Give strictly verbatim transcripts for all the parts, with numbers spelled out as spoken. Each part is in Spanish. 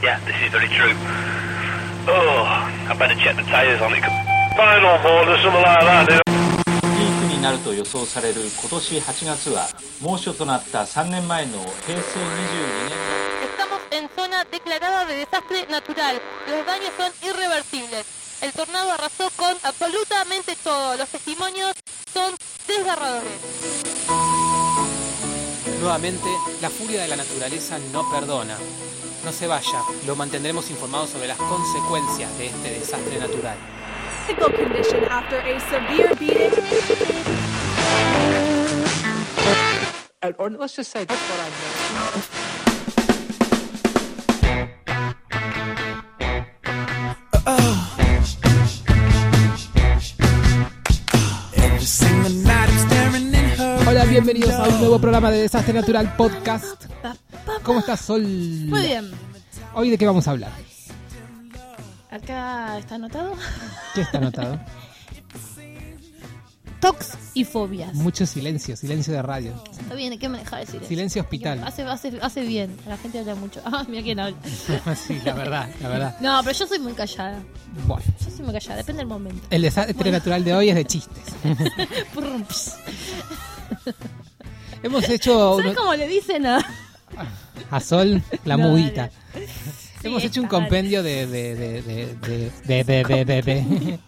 Yeah, this is very true. Oh, I better check the tires on it. Fine on board or something like that, dude. ピークになると予想される今年はちがつは猛暑となったさんねんまえのへいせいにじゅうにねん Estamos en zona declarada de desastre natural. Los daños son irreversibles. El tornado arrasó con absolutamente todo. Los testimonios son desgarradores. Nuevamente, la furia de la naturaleza no perdona. No se vaya, lo mantendremos informado sobre las consecuencias de este desastre natural. Physical condition after a severe beating. Or, or let's just say that's what I know. Hola, bienvenidos a un nuevo programa de Desastre Natural Podcast. ¿Cómo estás, Sol? Muy bien. ¿Hoy de qué vamos a hablar? Acá está anotado. ¿Qué está anotado? Tox y fobias. Mucho silencio, silencio de radio. Está bien, hay que manejar el silencio. Silencio hospital. Hace, hace, hace bien, a la gente habla mucho. Ah, mira quién habla. Sí, la verdad, la verdad. No, pero yo soy muy callada. Bueno. Yo soy muy callada, depende del momento. El desastre bueno. natural de hoy es de chistes. Hemos hecho... ¿Sabes uno... cómo le dicen a... a Sol, la no, mudita? Sí, Hemos hecho un está, compendio de de de de de de de de de de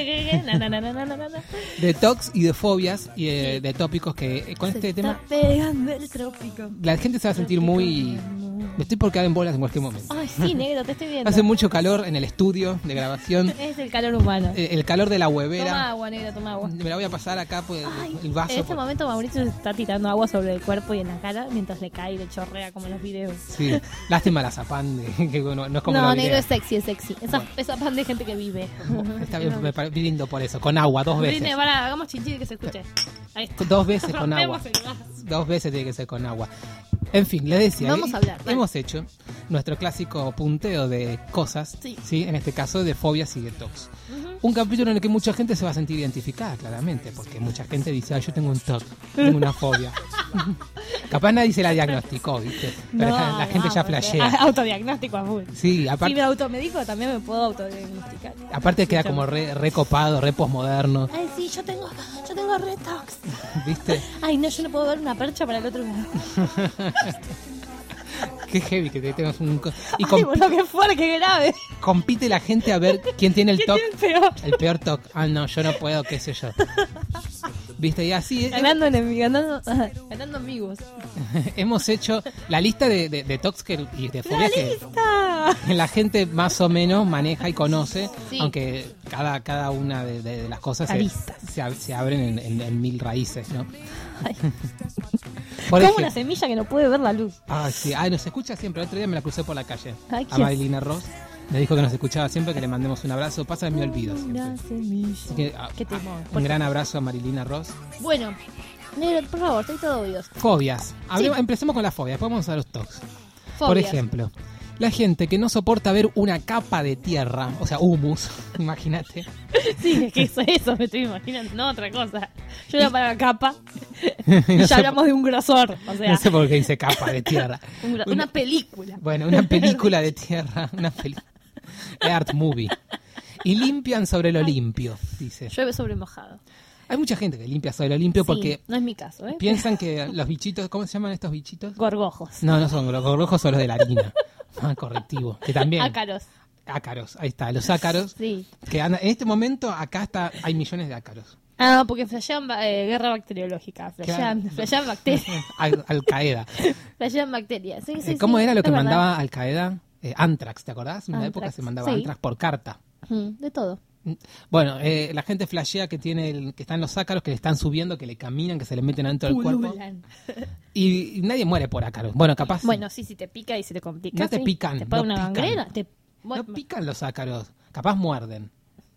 de tox y de fobias y de, sí. de tópicos que con se este está tema pegando el trópico. La gente se va a sentir muy... Me estoy por quedar en bolas en cualquier momento. Ay, sí, negro, te estoy viendo. Hace mucho calor en el estudio de grabación. Es el calor humano. El, el calor de la huevera. Toma agua, negro, toma agua. Me la voy a pasar acá por el, Ay, el vaso. en este por... momento Mauricio se está tirando agua sobre el cuerpo y en la cara mientras le cae y le chorrea como en los videos. Sí, lástima la zapán, que no, no es como no, la negro video. es sexy, es sexy. Esa, Bueno. esa pan de gente que vive. Está bien, me parece lindo por eso, con agua, dos veces. Brine, para, hagamos chinchín y que se escuche. Ahí está. Dos veces con agua. Rompemos el vaso. Dos veces tiene que ser con agua. En fin, les decía, Vamos a hablar, vale. Hemos hecho nuestro clásico punteo de cosas, Sí. ¿sí? En este caso de fobias y de tox. Uh-huh. Un capítulo en el que mucha gente se va a sentir identificada, claramente, porque mucha gente dice, ah, yo tengo un toc, tengo una fobia. Capaz nadie se la diagnosticó, ¿viste? Pero No, la, la gente no, ya porque- flashea. Autodiagnóstico a full. Sí, aparte, Si me automedico, también me puedo autodiagnosticar. aparte queda como re, re copado, re posmoderno, Ay, sí, yo tengo, yo tengo retox. ¿viste? Ay, no, yo no puedo ver una percha para el otro lado. Qué heavy que tengas un... co- Y Ay, compi- boludo, qué fuerte, qué grave. compite la gente a ver quién tiene el ¿Quién toc. tiene el peor? El peor toc. Ah, no, yo no puedo, qué sé yo. ¿Viste? Y así eh, Ganando enemigos, ganando, ganando amigos. hemos hecho la lista de, de, de tocs que, y de ¡La fobias que lista! la gente más o menos maneja y conoce, Sí. aunque cada, cada una de, de- de las cosas La se, lista. se, ab- se abren en, en- en mil raíces, ¿no? Ay, Por como ejemplo, una semilla que no puede ver la luz. ah, sí, ay, nos escucha siempre. El otro día me la crucé por la calle. Ay, a ¿quién? Marilina Ross. Me dijo que nos escuchaba siempre, que le mandemos un abrazo. Pasa, me olvido siempre. Una semilla. Así que, ah, Qué temor. un gran abrazo a Marilina Ross. Bueno, negro, por favor, estoy todo oídos. Fobias. Hablemos- Empecemos con las fobias, después vamos a los tocs. Por Fobias. ejemplo, la gente que no soporta ver una capa de tierra, o sea, humus, imagínate. Sí, es que eso, eso me estoy imaginando, no otra cosa. Yo era para la capa No y ya sé hablamos de un grosor, o sea, No sé por qué dice capa de tierra. un gro- Una- una película. Bueno, una película de tierra, una película. Art movie. Y limpian sobre lo limpio, dice. Llueve sobre mojado. Hay mucha gente que limpia sobre lo limpio porque Sí, no es mi caso, ¿eh? piensan que los bichitos, ¿cómo se llaman estos bichitos? Gorgojos. No, no son los gorrojos, son los de la harina. Ah, correctivo. Que también. Ácaros. Ácaros, ahí está, los ácaros. Sí. Que andan- en este momento acá está, hay millones de ácaros. Ah, porque flashean ba- eh, guerra bacteriológica. Flashean, Claro. flashean bacterias. Al, Al Qaeda. Flashean bacterias. Sí, sí, Eh, ¿Cómo sí, era lo es que verdad. mandaba Al Qaeda? Eh, Antrax, ¿te acordás? En una Antrax, época se mandaba sí. Antrax por carta. Mm, de todo. Bueno, eh, la gente flashea que tiene el, que están los ácaros, que le están subiendo, que le caminan, que se le meten adentro del cuerpo. Pululan. Y, y nadie muere por ácaros. Bueno, capaz. Bueno, sí, si te pica y se te complica. No te sí. pican, Te pone no una pican. gangrena. Te... Bueno, no pican los ácaros. Capaz muerden.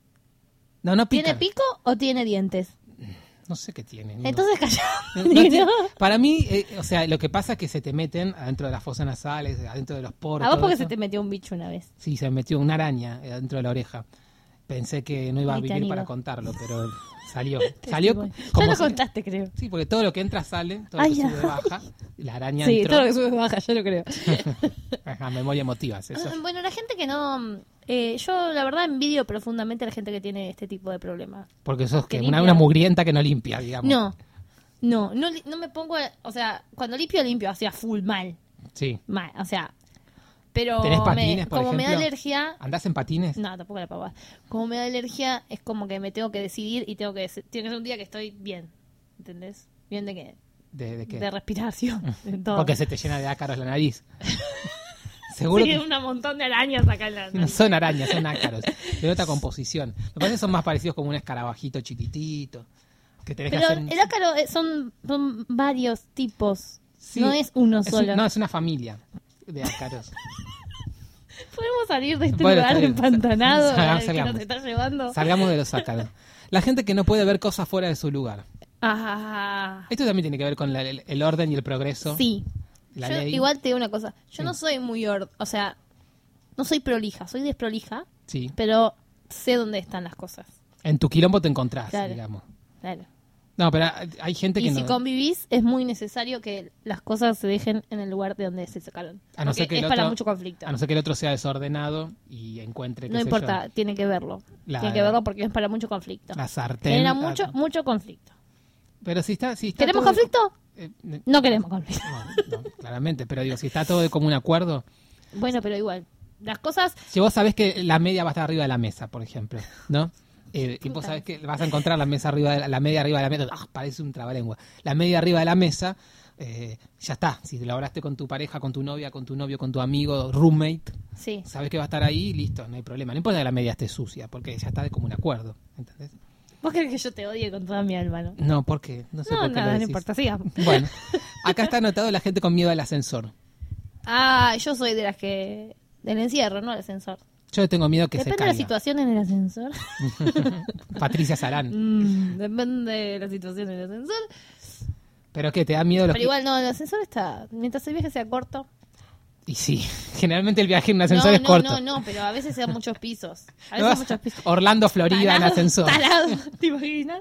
No, no pican. ¿tiene pico o tiene dientes? No sé qué tienen. no. Entonces calla. No, no tiene- para mí, eh, o sea, lo que pasa es que se te meten adentro de las fosas nasales, adentro de los poros. ¿A vos todo porque eso. se te metió un bicho una vez? Sí, se me metió una araña eh, adentro de la oreja. Pensé que no iba a Ahí te vivir han para ido. contarlo, pero salió. Salió Bueno. como Ya lo si- contaste, creo. Sí, porque todo lo que entra sale, todo lo Ay, que ya. sube baja. La araña Sí, entró. todo lo que sube baja, yo lo creo. Ajá, memoria emotiva, es eso. Bueno, la gente que no... eh, yo, la verdad, envidio profundamente a la gente que tiene este tipo de problemas. Porque sos que que una, limpia. una mugrienta que no limpia, digamos. No, no, no, li- no me pongo... a- o sea, cuando limpio, limpio, o sea, full mal. Sí. Mal, o sea... Pero ¿Tenés me- patines, por como me da ejemplo? alergia... ¿Andás en patines? No, tampoco la pavada. Como me da alergia, es como que me tengo que decidir y tengo que... dec- Tiene que ser un día que estoy bien, ¿entendés? Bien de qué? ¿De, de qué? De respiración, de todo. Porque se te llena de ácaros la nariz. Seguro Sí, que un montón de arañas acá en la... no son arañas, son ácaros. De otra composición. Me parece que son más parecidos como un escarabajito chiquitito. Que tenés Pero que hacer... el ácaro eh, son, son varios tipos. Sí, no es uno es un- solo. no, es una familia de ácaros. ¿Podemos salir de este Bueno, lugar está bien. empantanado Salgamos, al que salgamos. nos está llevando? Salgamos de los ácaros. La gente que no puede ver cosas fuera de su lugar. Ah, Esto también tiene que ver con la- el, el orden y el progreso. sí. La Yo ley. igual te digo una cosa. Yo Sí. no soy muy... or- o sea, no soy prolija. Soy desprolija, Sí. pero sé dónde están las cosas. En tu quilombo te encontrás, Claro. digamos. Claro. No, pero hay gente que Y si no... convivís, es muy necesario que las cosas se dejen en el lugar de donde se sacaron. A no Porque ser que es el para otro- mucho conflicto. A no ser que el otro sea desordenado y encuentre, qué No sé importa, yo, tiene que verlo. La- Tiene que verlo porque es para mucho conflicto. la sartén. Genera la- mucho, mucho conflicto. Pero si está... Si está ¿Queremos todo- conflicto? eh, eh, No queremos conflicto. no, no, claramente, pero digo, si está todo de común acuerdo... Bueno, pero igual. Las cosas... Si vos sabés que la media va a estar arriba de la mesa, por ejemplo, ¿no? Eh, y vos Puta. sabés que vas a encontrar la mesa arriba de la, la media arriba de la mesa. ¡Ah! Parece un trabalengua. La media arriba de la mesa, eh, ya está. Si lo hablaste con tu pareja, con tu novia, con tu novio, con tu amigo, roommate, Sí. sabés que va a estar ahí, listo, no hay problema. No importa que la media esté sucia, porque ya está de común acuerdo, ¿entendés? ¿Vos querés que yo te odie con toda mi alma, no? No, porque no sé No, por qué nada, lo no decís. importa, sigamos. Bueno, acá está anotado la gente con miedo al ascensor. Ah, yo soy de las que... Del encierro, no del ascensor. Yo le tengo miedo que Depende se de la caiga. situación en el ascensor. Patricia Sarán. Mm, depende de la situación en el ascensor. ¿Pero qué? ¿Te da miedo los Pero igual no, el ascensor está... Mientras el viaje sea corto... Y sí, generalmente el viaje en un ascensor no, es no, corto. no, no, pero a veces sean muchos pisos. A No veces vas muchos a pisos. Orlando, Florida, en Talado, ascensor. talado, ¿te imaginas?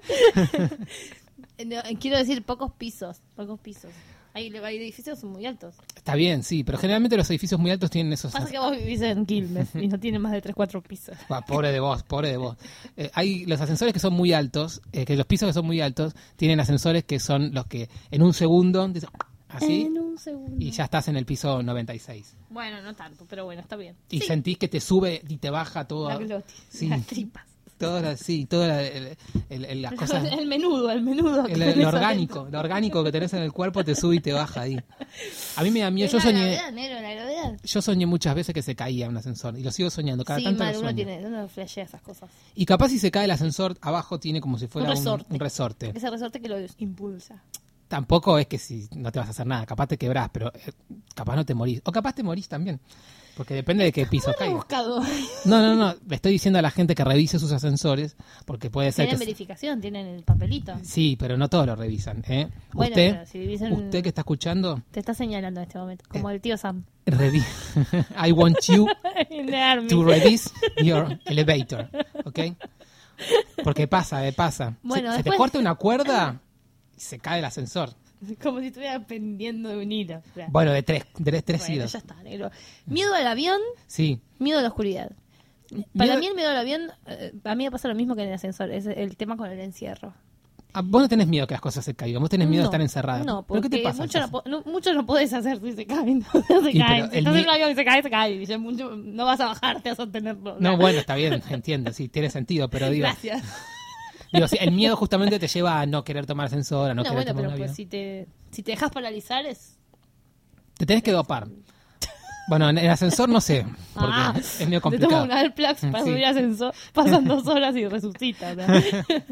No, quiero decir pocos pisos, pocos pisos. Hay, hay edificios muy altos. Está bien, sí, pero generalmente los edificios muy altos tienen esos... Pasa que vos vivís en Quilmes y no tiene más de tres cuatro pisos. Ah, pobre de vos, pobre de vos. Eh, hay los ascensores que son muy altos, eh, que los pisos que son muy altos, tienen ascensores que son los que en un segundo, dicen, así, En un segundo. y ya estás en el piso noventa y seis. Bueno, no tanto, pero bueno, está bien. Y Sí, sentís que te sube y te baja todo. la glotis, Sí. las tripas. Todas las, sí, todas las, el- el- el- las cosas... El menudo, el menudo. que El, tenés lo orgánico, adentro. lo orgánico que tenés en el cuerpo te sube y te baja ahí. A mí me da miedo, Es yo la soñé, gravedad, negro, la gravedad. yo soñé muchas veces que se caía un ascensor y lo sigo soñando, cada Sí, tanto mal, lo uno sueño. tiene, uno flashea esas cosas. Y capaz si se cae el ascensor, abajo tiene como si fuera Un un, resorte. un resorte. Ese resorte que lo impulsa. Tampoco es que si no te vas a hacer nada, capaz te quebrás, pero eh, capaz no te morís. O capaz te morís también, porque depende de qué piso ¿Cómo lo he caiga. buscado? No, no, no, le estoy diciendo a la gente que revise sus ascensores, porque puede ser Tienen que... verificación, tienen el papelito. Sí, pero no todos lo revisan. ¿eh? Bueno, usted, pero si vivís en- usted que está escuchando, Te está señalando en este momento, como el tío Sam. revi I want you En the army. to revise your elevator, ¿ok? Porque pasa, eh, pasa. Bueno, se, se te después- corta una cuerda y se cae el ascensor. Como si estuviera pendiendo de un hilo. O sea, Bueno, de tres, de tres, tres bueno, hilos. ya está, negro. Miedo al avión, Sí. miedo a la oscuridad. Para Miedo- mí el miedo al avión, eh, a mí me pasa lo mismo que en el ascensor, es el tema con el encierro. Ah, vos no tenés miedo que las cosas se caigan, vos tenés miedo No, de estar encerrada. No, ¿Pero porque qué te pasa? mucho, no, entonces? po- no- mucho no podés hacer si se caen. No, se Y pero caen. el Si estás en mie- un avión y se cae, se cae. Y ya mucho, no vas a bajarte a sostenerlo. No, bueno, está bien, entiendo, sí, tiene sentido, pero digo, Gracias. digo sí, el miedo justamente te lleva a no querer tomar ascensor, a no, No, querer bueno, tomar pero un pues avión. si te, si te dejas paralizar es... Te tenés que dopar. Bueno, en el ascensor no sé, porque Ah, es medio te complicado. tomas un Alplax para Sí. subir ascensor, pasan dos horas y resucitas. ¿no?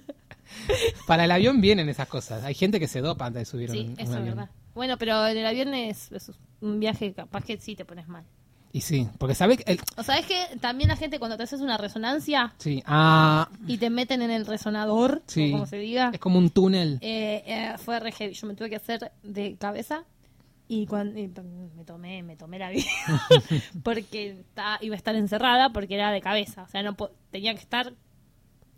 Para el avión vienen esas cosas. Hay gente que se dopa antes de subir Sí, un, un eso es avión. verdad. Bueno, pero en el avión es, es un viaje capaz que sí te pones mal. Y sí, porque sabés que... el- O sabes que también la gente cuando te haces una resonancia sí, ah, y te meten en el resonador, sí. o como se diga, Es como un túnel. eh, eh, fue re heavy. Yo me tuve que hacer de cabeza y cuando y me tomé me tomé la vida porque está- iba a estar encerrada porque era de cabeza. O sea, no po- tenía que estar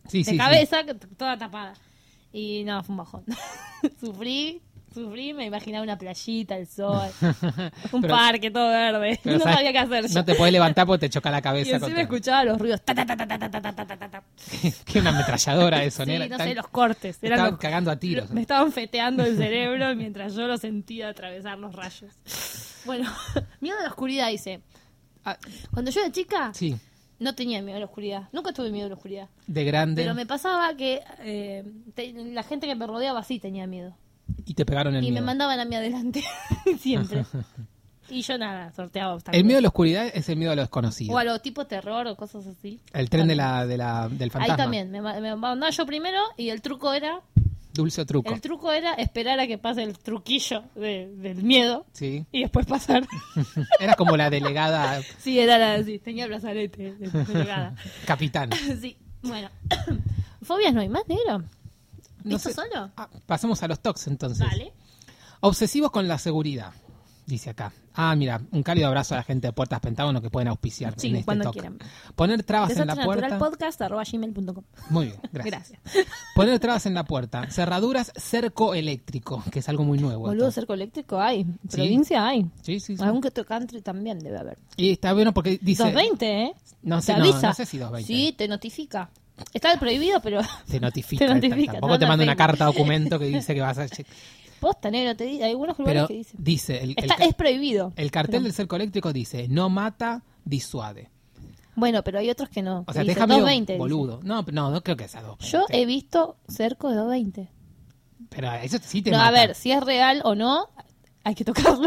Sí, de sí, cabeza, que t- toda tapada. Y no, fue un bajón. Sufrí, sufrí, me imaginaba una playita, el sol, un Pero- parque todo verde. Pero, No ¿sabes? sabía qué hacer. yo. No te podés levantar porque te choca la Y cabeza. encima contra- escuchaba los ruidos. Ta, ta, ta, ta, ta, ta, ta, ta, ta, ta, ta. que una ametralladora eso, Sí, ¿no? no Están- sé, los cortes. Eran estaban los- cagando a tiros. Me estaban feteando el cerebro mientras yo lo sentía atravesar los rayos. Bueno, miedo a la oscuridad, dice. Ah, Cuando yo era chica, sí, no tenía miedo a la oscuridad. Nunca tuve miedo a la oscuridad. de grande. Pero me pasaba que eh, te- la gente que me rodeaba sí tenía miedo. Y te pegaron el Y me miedo. mandaban a mí adelante. Siempre. Y yo nada, sorteaba obstáculos. El miedo a la oscuridad es el miedo a lo desconocido. O a lo tipo terror o cosas así. El tren de También. la, de la, del fantasma. Ahí también. Me, ma- me mandaba yo primero y el truco era... Dulce o truco. El truco era esperar a que pase el truquillo de- del miedo Sí. y después pasar. Era como la delegada Sí, era la... Sí, tenía el brazalete de delegada. capitán. Sí, bueno. ¿Fobias no hay más, negro? No ¿Esto sé. solo? Ah, pasemos a los tocs entonces. Vale. Obsesivos con la seguridad, dice acá. Ah, mira, un cálido abrazo a la gente de Puertas Pentágono que pueden auspiciar Sí, en este cuando toc. quieran. Poner trabas en la puerta. Desastrenatural arroba gmail punto com. Muy bien, gracias. Gracias. Poner trabas en la puerta. Cerraduras cerco eléctrico, que es algo muy nuevo. Boludo, esto. cerco eléctrico hay. Provincia hay. Sí, sí, sí. Algún que otro country también debe haber. Y está bueno porque dice... doscientos veinte, ¿eh? No sé, Te no, avisa. no sé si doscientos veinte. Sí, te notifica. Está prohibido, pero... Te notifica. Te notifica, Tampoco te te manda manda una Facebook. carta documento que dice que vas a... Posta, negro, te di- hay algunos lugares Pero que dicen. dice... El, el Está, ca- es prohibido. el cartel Pero- del cerco eléctrico dice, no mata, disuade. Bueno, pero hay otros que no. O sea, que te dicen deja medio doscientos veinte, dice. boludo. No, no, no creo que sea doscientos Yo veinte. he visto cerco de doscientos veinte. Pero eso sí te No, mata. a ver, si es real o no, hay que tocarlo.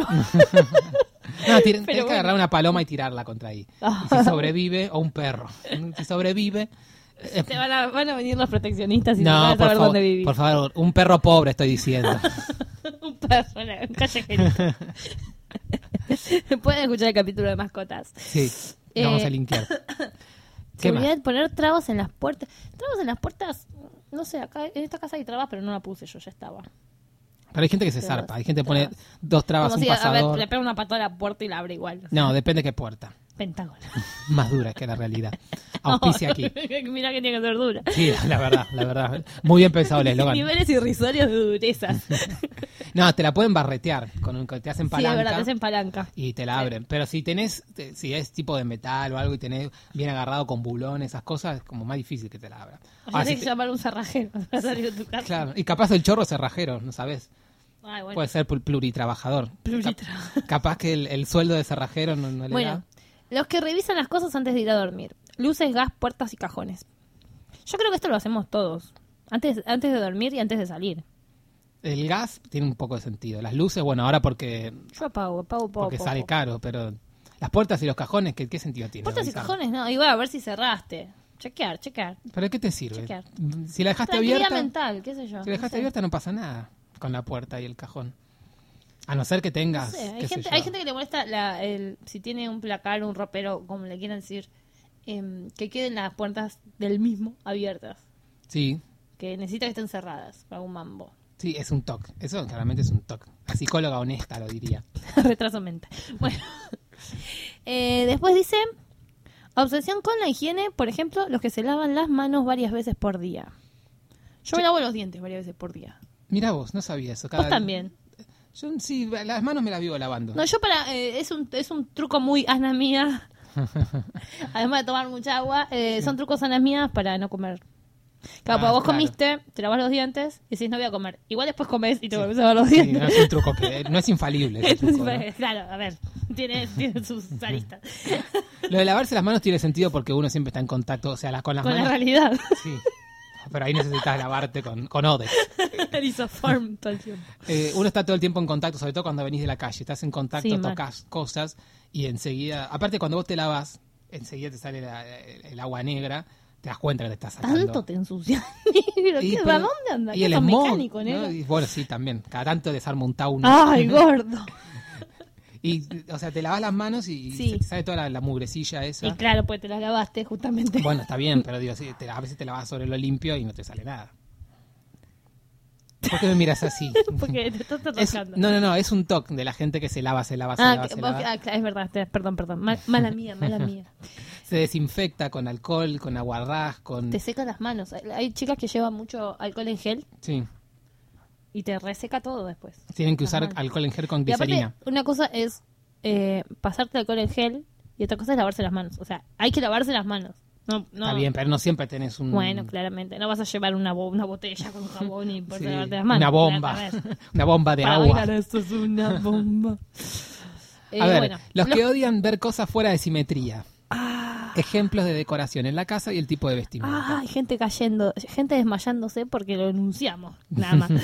No, tira- tenés que bueno. agarrar una paloma y tirarla contra ahí. Y si sobrevive, o un perro. Si sobrevive... eh, Te van a, van a venir los proteccionistas y no no, van a por saber favor, dónde vivir. por favor, un perro pobre estoy diciendo. Un perro, un callejerito. Pueden escuchar el capítulo de mascotas. Sí, lo Eh, vamos a linkear. ¿Qué más? Seguridad, poner trabas en las puertas. Trabas en las puertas, no sé, acá en esta casa hay trabas, pero no la puse yo, ya estaba. Pero hay gente que se Trabas, zarpa. Hay gente que pone trabas. dos trabas, Como un si, a ver, pasador. le pega una patada a la puerta y la abre igual. No, depende qué puerta. Pentágono. Más dura que la realidad. Auspicia aquí. Mira que tiene que ser dura. Sí, la verdad, la verdad. Muy bien pensado el eslogan. Niveles irrisorios de durezas. Sí, No, te la pueden barretear. Con un, te hacen es palanca. verdad, te hacen palanca. Y te la abren. Pero si tenés, te- si es tipo de metal o algo y tenés bien agarrado con bulón, esas cosas, es como más difícil que te la abran. O sea, Ahora, si tienes que te- llamar a un cerrajero para salir de tu casa. claro, y capaz el chorro es cerrajero, no sabes. Ay, bueno. Puede ser pl- pluritrabajador. Pluritrabajador. Cap- capaz que el, el sueldo de cerrajero no, no le Bueno, da. los que revisan las cosas antes de ir a dormir. Luces, gas, puertas y cajones. Yo creo que esto lo hacemos todos. Antes, antes de dormir y antes de salir. El gas tiene un poco de sentido. Las luces, bueno, ahora porque, Yo apago, apago poco. porque sale caro, pero las puertas y los cajones, ¿qué, qué sentido tiene? Puertas y revisar? cajones, no. Igual a ver si cerraste. Chequear, chequear. ¿Pero qué te sirve? Chequear. Si la dejaste Tranquilidad abierta, mental, qué sé yo. si la dejaste no sé. abierta no pasa nada con la puerta y el cajón. A no ser que No tengas, sé, hay, qué sé gente, yo. hay gente que le molesta la, el, si tiene un placar, un ropero, como le quieran decir, em, que queden las puertas del mismo abiertas. Sí, Que necesita que estén cerradas para un mambo. sí, es un toque. Eso claramente es un toque. La psicóloga honesta lo diría. Retraso mental. Bueno. Eh, después dice, obsesión con la higiene, por ejemplo, los que se lavan las manos varias veces por día. Yo me lavo los dientes varias veces por día. Mira vos, no sabía eso. Vos también. Yo sí, las manos me las vivo lavando. No, yo para... eh, es, un, es un truco muy asna mía. Además de tomar mucha agua, eh, son trucos asnas mías para no comer. Claro, Ah, porque vos claro. comiste, te lavas los dientes y decís no voy a comer. Igual después comes y te volvés a lavar los Sí, dientes. no es un truco que no es infalible. ese truco, ¿no? Claro, a ver, tiene, tiene sus aristas. Lo de lavarse las manos tiene sentido porque uno siempre está en contacto, o sea, las, con las Con la manos. realidad. Sí. Pero ahí necesitas lavarte con, con Odex. Isoform todo el tiempo. Eh, uno está todo el tiempo en contacto, sobre todo cuando venís de la calle. Estás en contacto, Sí, mal. tocas cosas y enseguida, aparte cuando vos te lavas, enseguida te sale la- el, el agua negra, te das cuenta que te estás sacando. Tanto te ensucias. Pero, Y, ¿qué, pero- ¿A dónde anda? Y ¿Qué el sos smog, mecánico, ¿no? negro? Y bueno, sí, también. Cada tanto desarma un tauno. Ay, gordo. Y, o sea, te lavas las manos y Sí. se te sale toda la, la mugrecilla esa. Y claro, pues te las lavaste justamente. Bueno, está bien, pero digo, sí, te- a veces te lavas sobre lo limpio y no te sale nada. ¿Por qué me miras así? Porque te estás Es- tocando. no, no, no, es un toque de la gente que se lava, se lava, se Ah, lava, que- se vos- lava. ah, claro, es verdad, te- perdón, perdón. Mal- mala mía, mala mía. se desinfecta con alcohol, con aguarrás, con... Te seca las manos. Hay chicas que llevan mucho alcohol en gel Sí, y te reseca todo después. tienen que Las usar manos. alcohol en gel con Y aparte, glicerina. una cosa es eh, pasarte alcohol en gel y otra cosa es lavarse las manos. O sea, hay que lavarse las manos. No, no. Está bien, pero no siempre tenés un... Bueno, claramente. No vas a llevar una, bo- una botella con jabón y por Sí, lavarte las manos. una bomba, Claramente. una bomba de Para agua. bailar esto es una bomba. Eh, A ver, bueno, los lo- que odian ver cosas fuera de simetría. Ah, Ejemplos de decoración en la casa y el tipo de vestimenta. ah, hay gente cayendo, gente desmayándose porque lo enunciamos. Nada más.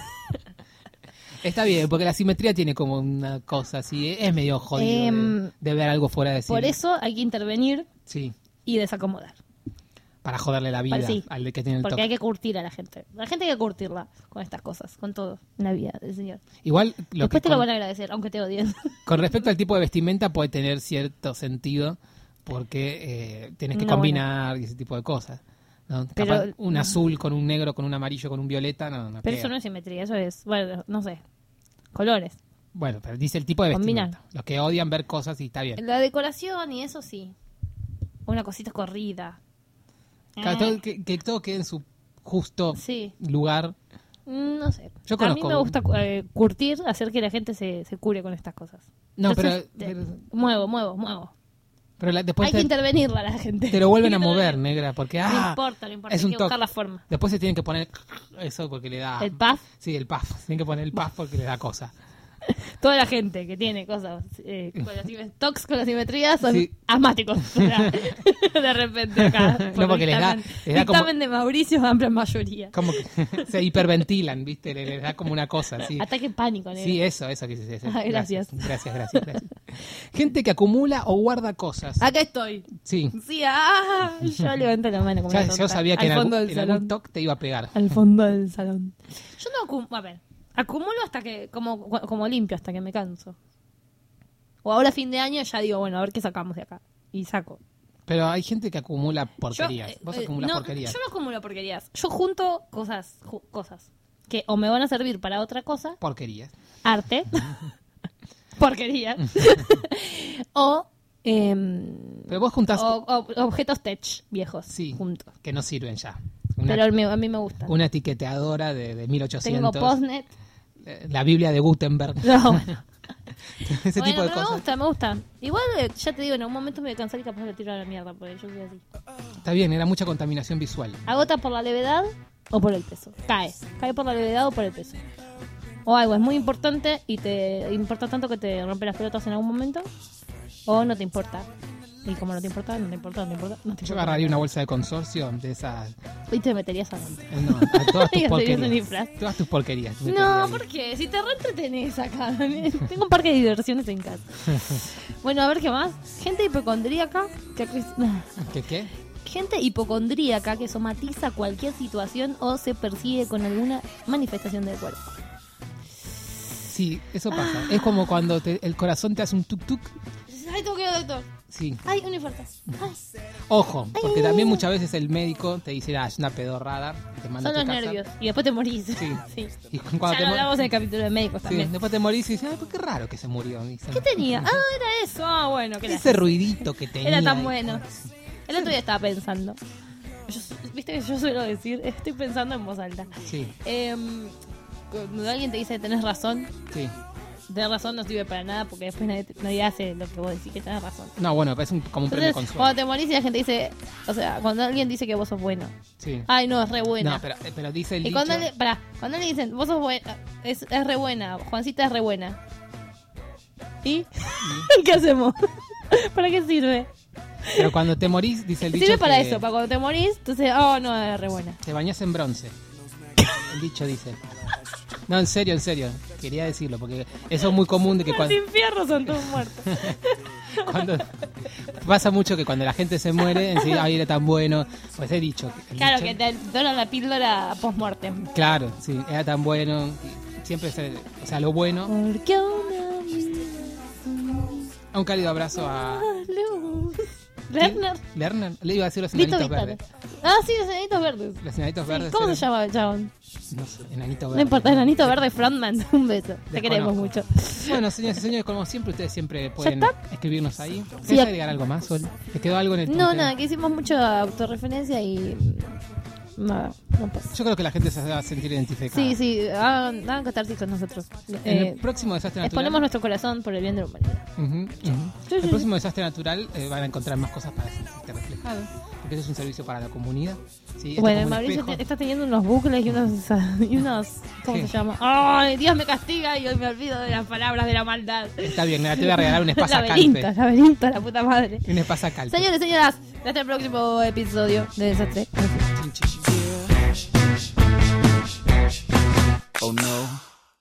Está bien, porque la simetría tiene como una cosa así, es medio jodido Em, de, de ver algo fuera de Por simetría. eso hay que intervenir Sí, y desacomodar. para joderle la vida Para- sí, al de que tiene el Porque toque. hay que curtir a la gente. La gente hay que curtirla con estas cosas, con todo en la vida del señor. Igual, lo Después que te lo con, van a agradecer, aunque te odien. con respecto al tipo de vestimenta puede tener cierto sentido porque eh, tienes que No, combinar y ese tipo de cosas. ¿no? Pero- Capaz un azul con un negro, con un amarillo, con un violeta, no, no Pero pega. eso no es simetría, eso es, bueno, no sé, colores. Bueno, pero dice el tipo de Combinar. vestimenta. Los que odian ver cosas y está bien. La decoración y eso sí. Una cosita corrida. Claro, Eh, todo- que, que todo quede en su justo Sí, lugar. Mm, no sé. Yo a mí conozco- me gusta eh, curtir, hacer que la gente se, se cure con estas cosas. No, Entonces, pero, te- pero, muevo, muevo, muevo. pero la- después Hay que te, intervenirla a la gente. te lo vuelven a Hay que mover, intervenir. negra, porque No ah, importa, no importa, es hay un que buscar toque. la forma. Después se tienen que poner eso porque le da... El puff, Sí, el puff. Tienen que poner el puff porque le da cosa. toda la gente que tiene cosas, eh, con las simet- tocs con la simetría son Sí. asmáticos. O sea, de repente acá. por No, porque les da- dictamen- les da como- dictamen de Mauricio, amplia mayoría. Como que se hiperventilan, ¿viste? Le- Les da como una cosa, sí. Ataque pánico, negro. Sí, eso, eso que se Ah, gracias. Gracias, gracias, gracias. Gente que acumula o guarda cosas. Acá estoy. Sí. Sí, ah, yo levanté la mano como Ya- una yo tonta. sabía que al en algún, fondo del en algún salón. toque te iba a pegar. Al fondo del salón. Yo no acumulo, a ver, acumulo hasta que, como, como limpio, hasta que me canso. O ahora a fin de año ya digo, bueno, a ver qué sacamos de acá. Y saco. Pero hay gente que acumula Yo, porquerías. eh, Vos eh, acumulas no, porquerías. Yo no acumulo porquerías. Yo junto cosas, ju- cosas que o me van a servir para otra cosa, Porquerías. arte, porquerías, o, em, Pero vos juntás o- o- objetos tech viejos Sí. juntos. que no sirven ya. Una, Pero a mí, a mí me gusta. una etiqueteadora de, de mil ochocientos. Tengo postnet. eh, La Biblia de Gutenberg. No, bueno. Ese Bueno, tipo de pero me cosas. gusta, me gusta. Igual, eh, ya te digo, en un momento me voy a cansar y capaz lo tiro a la mierda, porque yo soy así. Está bien, era mucha contaminación visual. Agota por la levedad o por el peso. Cae. Cae por la levedad o por el peso. O algo es muy importante y te importa tanto que te rompe las pelotas en algún momento. O no te importa. Y como no te importa, no te importa, no te importa. No te Yo importa. agarraría una bolsa de consorcio de esas. Y te meterías adentro. eh, No, a todas tus Y hacerías un porquerías. disfraz. Todas tus porquerías. te No, metería ahí. ¿por qué? Si te reentretenés acá. Tengo un parque de diversiones en casa. Bueno, a ver qué más. Gente hipocondríaca. Que... ¿Qué qué? Gente hipocondríaca que somatiza cualquier situación o se persigue con alguna manifestación del cuerpo. Sí, eso pasa. Es como cuando te- el corazón te hace un tuk tuk. Ay, tengo que ir al doctor. Sí. Ay, un infarto. Ay, Ojo, porque también muchas veces el médico te dice, ah, es una pedorrada. Y te manda son a tu los casa. nervios. Y después te morís. Sí. Sí. Y cuando Ya te lo mo- hablamos en el capítulo de médicos sí, también. después te morís y dices, ay, pues qué raro que se murió. Dicen. ¿Qué tenía? Ah, era eso. Ah, bueno. ¿qué Ese ruidito que tenía. Era tan bueno. El otro día estaba pensando. Yo, Viste que yo suelo decir, estoy pensando en voz alta. Sí, Em, cuando alguien te dice tenés razón, sí. tener razón no sirve para nada porque después nadie, nadie hace lo que vos decís que tenés razón. No, bueno, es un, como un premio Entonces, consuelo. cuando te morís y la gente dice, o sea, cuando alguien dice que vos sos bueno, Sí. ay no, es re buena. No, pero, pero dice el y dicho... cuando le, pará, cuando le dicen, vos sos buena, es, es re buena, Juancita es re buena. ¿Y? ¿Qué hacemos? ¿Para qué sirve? Pero cuando te morís, dice el dicho Sirve para que eso, para cuando te morís, entonces, oh no, es re buena. te bañás en bronce. El dicho dice. No, en serio, en serio. Quería decirlo, porque eso es muy común de que cuando... Sin fierro son todos muertos. cuando pasa mucho que cuando la gente se muere, enseguida, ay, era tan bueno. Pues he dicho. el Claro, dicho- que te donan la píldora post-mortem. Claro, sí, era tan bueno. y Siempre, se- o sea, lo bueno. Porque una vida Un cálido abrazo a... luz. Lerner. Lerner. Le iba a decir los Lito enanitos Vitale. verdes. Ah, sí, los enanitos verdes. Los enanitos Sí, verdes. ¿cómo eran- se llama el chabón? no sé, enanito verde. No importa, enanito verde frontman, un beso. Te Desconozco. queremos mucho. Bueno, señores y señores, como siempre, ustedes siempre pueden está? escribirnos ahí. Sí, ¿Querés ac- agregar algo más, Sol? ¿Te quedó algo en el No, tintero? nada, que hicimos mucha autorreferencia y... Nada, no pasa. Yo creo que la gente se va a sentir identificada. Sí, sí, hagan, hagan catarsis con nosotros. En Eh, el próximo desastre natural. exponemos nuestro corazón por el bien de la humanidad. Ujú, ujú. Sí, El sí, próximo desastre natural eh, van a encontrar más cosas para sentirte reflejado. Porque ese es un servicio para la comunidad. ¿sí? Esto Bueno, como un Mauricio espejo. te- está teniendo unos bucles y unos, y unos ¿cómo ¿Qué? se llama? ¡Ay, Dios me castiga y hoy me olvido de las palabras de la maldad! Está bien, mira, te voy a regalar un laberinto, espasacalpe. laberinto, la puta madre. Un espasacalpe. Señores, señoras, hasta el próximo episodio de Desastre. Chin, chin. Oh no.